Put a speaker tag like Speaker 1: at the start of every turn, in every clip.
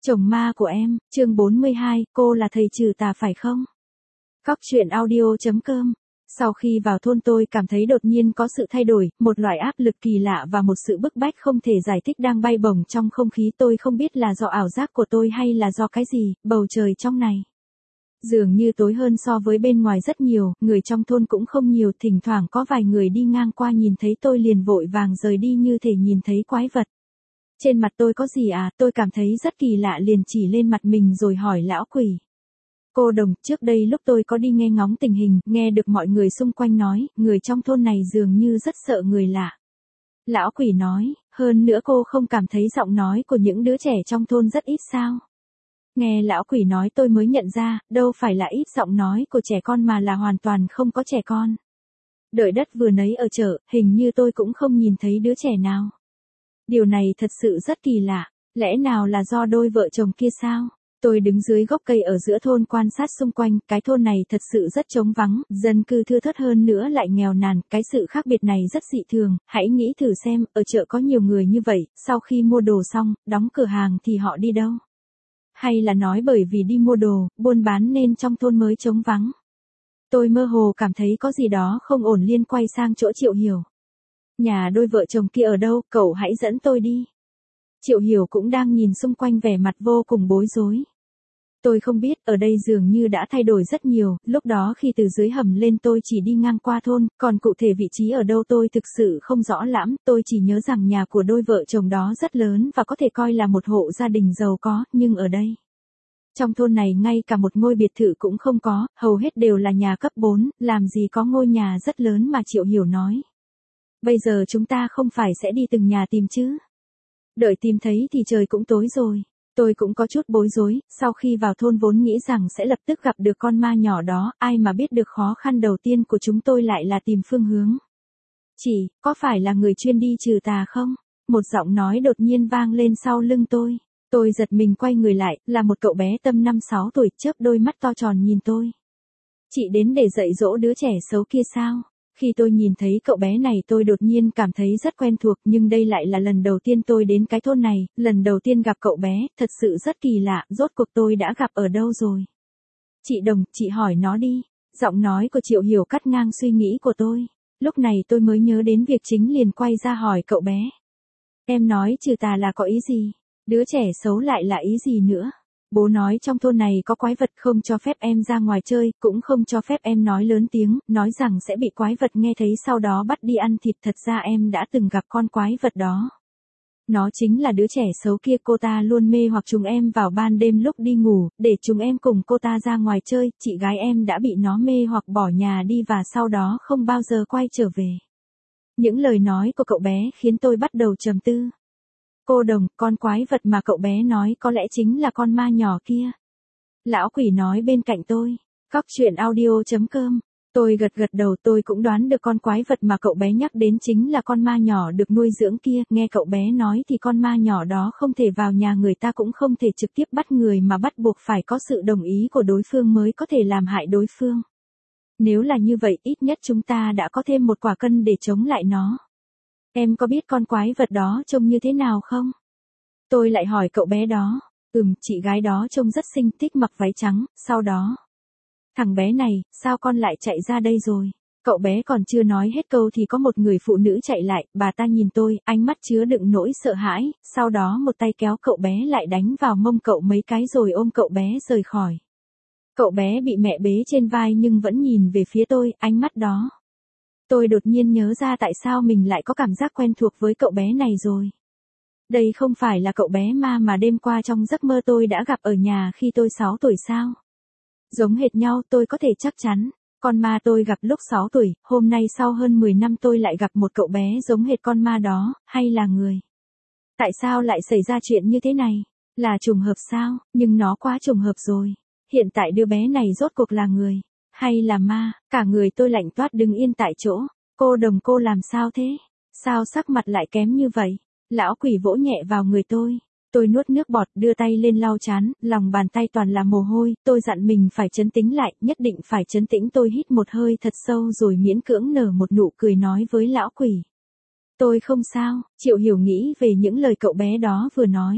Speaker 1: Chồng ma của em, chương 42, cô là thầy trừ tà phải không? Cóc truyện audio.com. Sau khi vào thôn tôi cảm thấy đột nhiên có sự thay đổi, một loại áp lực kỳ lạ và một sự bức bách không thể giải thích đang bay bổng trong không khí. Tôi không biết là do ảo giác của tôi hay là do cái gì, bầu trời trong này dường như tối hơn so với bên ngoài rất nhiều, người trong thôn cũng không nhiều, thỉnh thoảng có vài người đi ngang qua nhìn thấy tôi liền vội vàng rời đi như thể nhìn thấy quái vật. Trên mặt tôi có gì à, tôi cảm thấy rất kỳ lạ liền chỉ lên mặt mình rồi hỏi lão quỷ. Cô đồng, trước đây lúc tôi có đi nghe ngóng tình hình, nghe được mọi người xung quanh nói, người trong thôn này dường như rất sợ người lạ. Lão quỷ nói, hơn nữa cô không cảm thấy giọng nói của những đứa trẻ trong thôn rất ít sao? Nghe lão quỷ nói tôi mới nhận ra, đâu phải là ít giọng nói của trẻ con mà là hoàn toàn không có trẻ con. Đợi đất vừa nấy ở chợ, hình như tôi cũng không nhìn thấy đứa trẻ nào. Điều này thật sự rất kỳ lạ, lẽ nào là do đôi vợ chồng kia sao? Tôi đứng dưới gốc cây ở giữa thôn quan sát xung quanh, cái thôn này thật sự rất trống vắng, dân cư thưa thớt hơn nữa lại nghèo nàn, cái sự khác biệt này rất dị thường, hãy nghĩ thử xem, ở chợ có nhiều người như vậy, sau khi mua đồ xong, đóng cửa hàng thì họ đi đâu? Hay là nói bởi vì đi mua đồ, buôn bán nên trong thôn mới trống vắng? Tôi mơ hồ cảm thấy có gì đó không ổn liền quay sang chỗ Triệu Hiểu. Nhà đôi vợ chồng kia ở đâu, cậu hãy dẫn tôi đi. Triệu Hiểu cũng đang nhìn xung quanh vẻ mặt vô cùng bối rối. Tôi không biết, ở đây dường như đã thay đổi rất nhiều, lúc đó khi từ dưới hầm lên tôi chỉ đi ngang qua thôn, còn cụ thể vị trí ở đâu tôi thực sự không rõ lắm, tôi chỉ nhớ rằng nhà của đôi vợ chồng đó rất lớn và có thể coi là một hộ gia đình giàu có, nhưng ở đây, trong thôn này ngay cả một ngôi biệt thự cũng không có, hầu hết đều là nhà cấp 4, làm gì có ngôi nhà rất lớn mà Triệu Hiểu nói. Bây giờ chúng ta không phải sẽ đi từng nhà tìm chứ? Đợi tìm thấy thì trời cũng tối rồi. Tôi cũng có chút bối rối, sau khi vào thôn vốn nghĩ rằng sẽ lập tức gặp được con ma nhỏ đó, ai mà biết được khó khăn đầu tiên của chúng tôi lại là tìm phương hướng. Chị, có phải là người chuyên đi trừ tà không? Một giọng nói đột nhiên vang lên sau lưng tôi. Tôi giật mình quay người lại, là một cậu bé tầm 5-6 tuổi, chớp đôi mắt to tròn nhìn tôi. Chị đến để dạy dỗ đứa trẻ xấu kia sao? Khi tôi nhìn thấy cậu bé này tôi đột nhiên cảm thấy rất quen thuộc, nhưng đây lại là lần đầu tiên tôi đến cái thôn này, lần đầu tiên gặp cậu bé, thật sự rất kỳ lạ, rốt cuộc tôi đã gặp ở đâu rồi? Chị Đồng, chị hỏi nó đi. Giọng nói của Triệu Hiểu cắt ngang suy nghĩ của tôi. Lúc này tôi mới nhớ đến việc chính liền quay ra hỏi cậu bé. Em nói trừ tà là có ý gì? Đứa trẻ xấu lại là ý gì nữa? Bố nói trong thôn này có quái vật, không cho phép em ra ngoài chơi, cũng không cho phép em nói lớn tiếng, nói rằng sẽ bị quái vật nghe thấy sau đó bắt đi ăn thịt. Thật ra em đã từng gặp con quái vật đó. Nó chính là đứa trẻ xấu kia, cô ta luôn mê hoặc chúng em vào ban đêm lúc đi ngủ, để chúng em cùng cô ta ra ngoài chơi, chị gái em đã bị nó mê hoặc bỏ nhà đi và sau đó không bao giờ quay trở về. Những lời nói của cậu bé khiến tôi bắt đầu trầm tư. Cô Đồng, con quái vật mà cậu bé nói có lẽ chính là con ma nhỏ kia. Lão quỷ nói bên cạnh tôi. Cóc truyện audio.com. Tôi gật đầu, tôi cũng đoán được con quái vật mà cậu bé nhắc đến chính là con ma nhỏ được nuôi dưỡng kia. Nghe cậu bé nói thì con ma nhỏ đó không thể vào nhà người ta, cũng không thể trực tiếp bắt người mà bắt buộc phải có sự đồng ý của đối phương mới có thể làm hại đối phương. Nếu là như vậy, ít nhất chúng ta đã có thêm một quả cân để chống lại nó. Em có biết con quái vật đó trông như thế nào không? Tôi lại hỏi cậu bé đó. Chị gái đó trông rất xinh, thích mặc váy trắng, sau đó. Thằng bé này, sao con lại chạy ra đây rồi? Cậu bé còn chưa nói hết câu thì có một người phụ nữ chạy lại, bà ta nhìn tôi, ánh mắt chứa đựng nỗi sợ hãi, sau đó một tay kéo cậu bé lại đánh vào mông cậu mấy cái rồi ôm cậu bé rời khỏi. Cậu bé bị mẹ bế trên vai nhưng vẫn nhìn về phía tôi, ánh mắt đó. Tôi đột nhiên nhớ ra tại sao mình lại có cảm giác quen thuộc với cậu bé này rồi. Đây không phải là cậu bé ma mà đêm qua trong giấc mơ tôi đã gặp ở nhà khi tôi 6 tuổi sao? Giống hệt nhau, tôi có thể chắc chắn. Con ma tôi gặp lúc 6 tuổi, hôm nay sau hơn 10 năm tôi lại gặp một cậu bé giống hệt con ma đó, hay là người? Tại sao lại xảy ra chuyện như thế này? Là trùng hợp sao? Nhưng nó quá trùng hợp rồi. Hiện tại đứa bé này rốt cuộc là người hay là ma? Cả người tôi lạnh toát đứng yên tại chỗ. Cô Đồng, cô làm sao thế? Sao sắc mặt lại kém như vậy? Lão quỷ vỗ nhẹ vào người tôi. Tôi nuốt nước bọt, đưa tay lên lau trán, lòng bàn tay toàn là mồ hôi. Tôi dặn mình phải trấn tĩnh lại, nhất định phải trấn tĩnh. Tôi hít một hơi thật sâu rồi miễn cưỡng nở một nụ cười nói với lão quỷ. Tôi không sao. Triệu Hiểu nghĩ về những lời cậu bé đó vừa nói.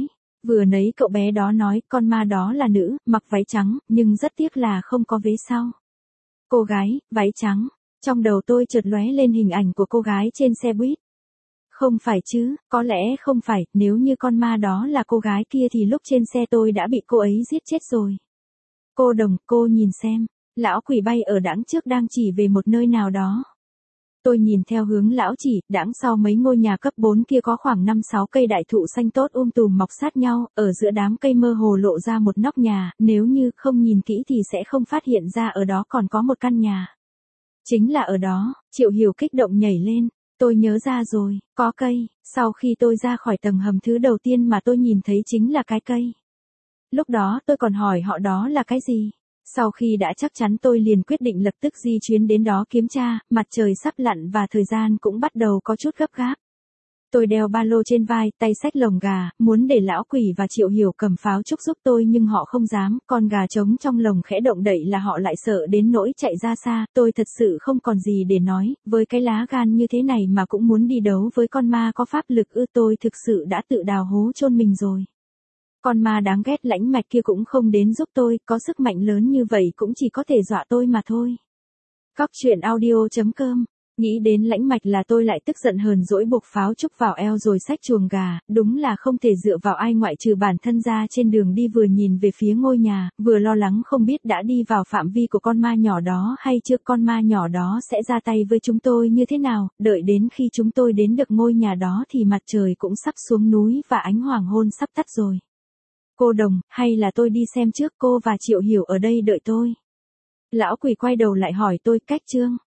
Speaker 1: Vừa nấy cậu bé đó nói, con ma đó là nữ, mặc váy trắng, nhưng rất tiếc là không có vế sau. Cô gái, váy trắng. Trong đầu tôi chợt lóe lên hình ảnh của cô gái trên xe buýt. Không phải chứ, có lẽ không phải, nếu như con ma đó là cô gái kia thì lúc trên xe tôi đã bị cô ấy giết chết rồi. Cô Đồng, cô nhìn xem, lão quỷ bay ở đãng trước đang chỉ về một nơi nào đó. Tôi nhìn theo hướng lão chỉ, đãng sau mấy ngôi nhà cấp 4 kia có khoảng 5-6 cây đại thụ xanh tốt tùm mọc sát nhau, ở giữa đám cây mơ hồ lộ ra một nóc nhà, nếu như không nhìn kỹ thì sẽ không phát hiện ra ở đó còn có một căn nhà. Chính là ở đó, Triệu Hiểu kích động nhảy lên. Tôi nhớ ra rồi, có cây, sau khi tôi ra khỏi tầng hầm thứ đầu tiên mà tôi nhìn thấy chính là cái cây. Lúc đó tôi còn hỏi họ đó là cái gì. Sau khi đã chắc chắn tôi liền quyết định lập tức di chuyến đến đó kiểm tra, mặt trời sắp lặn và thời gian cũng bắt đầu có chút gấp gáp. Tôi đeo ba lô trên vai, tay xách lồng gà, muốn để lão quỷ và Triệu Hiểu cầm pháo trúc giúp tôi nhưng họ không dám, con gà trống trong lồng khẽ động đậy là họ lại sợ đến nỗi chạy ra xa, tôi thật sự không còn gì để nói, với cái lá gan như thế này mà cũng muốn đi đấu với con ma có pháp lực tôi thực sự đã tự đào hố chôn mình rồi. Con ma đáng ghét lãnh mạch kia cũng không đến giúp tôi, có sức mạnh lớn như vậy cũng chỉ có thể dọa tôi mà thôi. Cóc truyện audio.com. Nghĩ đến lãnh mạch là tôi lại tức giận hờn dỗi buộc pháo trúc vào eo rồi xách chuồng gà, đúng là không thể dựa vào ai ngoại trừ bản thân ra. Trên đường đi vừa nhìn về phía ngôi nhà, vừa lo lắng không biết đã đi vào phạm vi của con ma nhỏ đó hay chưa, con ma nhỏ đó sẽ ra tay với chúng tôi như thế nào. Đợi đến khi chúng tôi đến được ngôi nhà đó thì mặt trời cũng sắp xuống núi và ánh hoàng hôn sắp tắt rồi. Cô Đồng, hay là tôi đi xem trước, cô và Triệu Hiểu ở đây đợi tôi. Lão quỷ quay đầu lại hỏi tôi, cách Trương.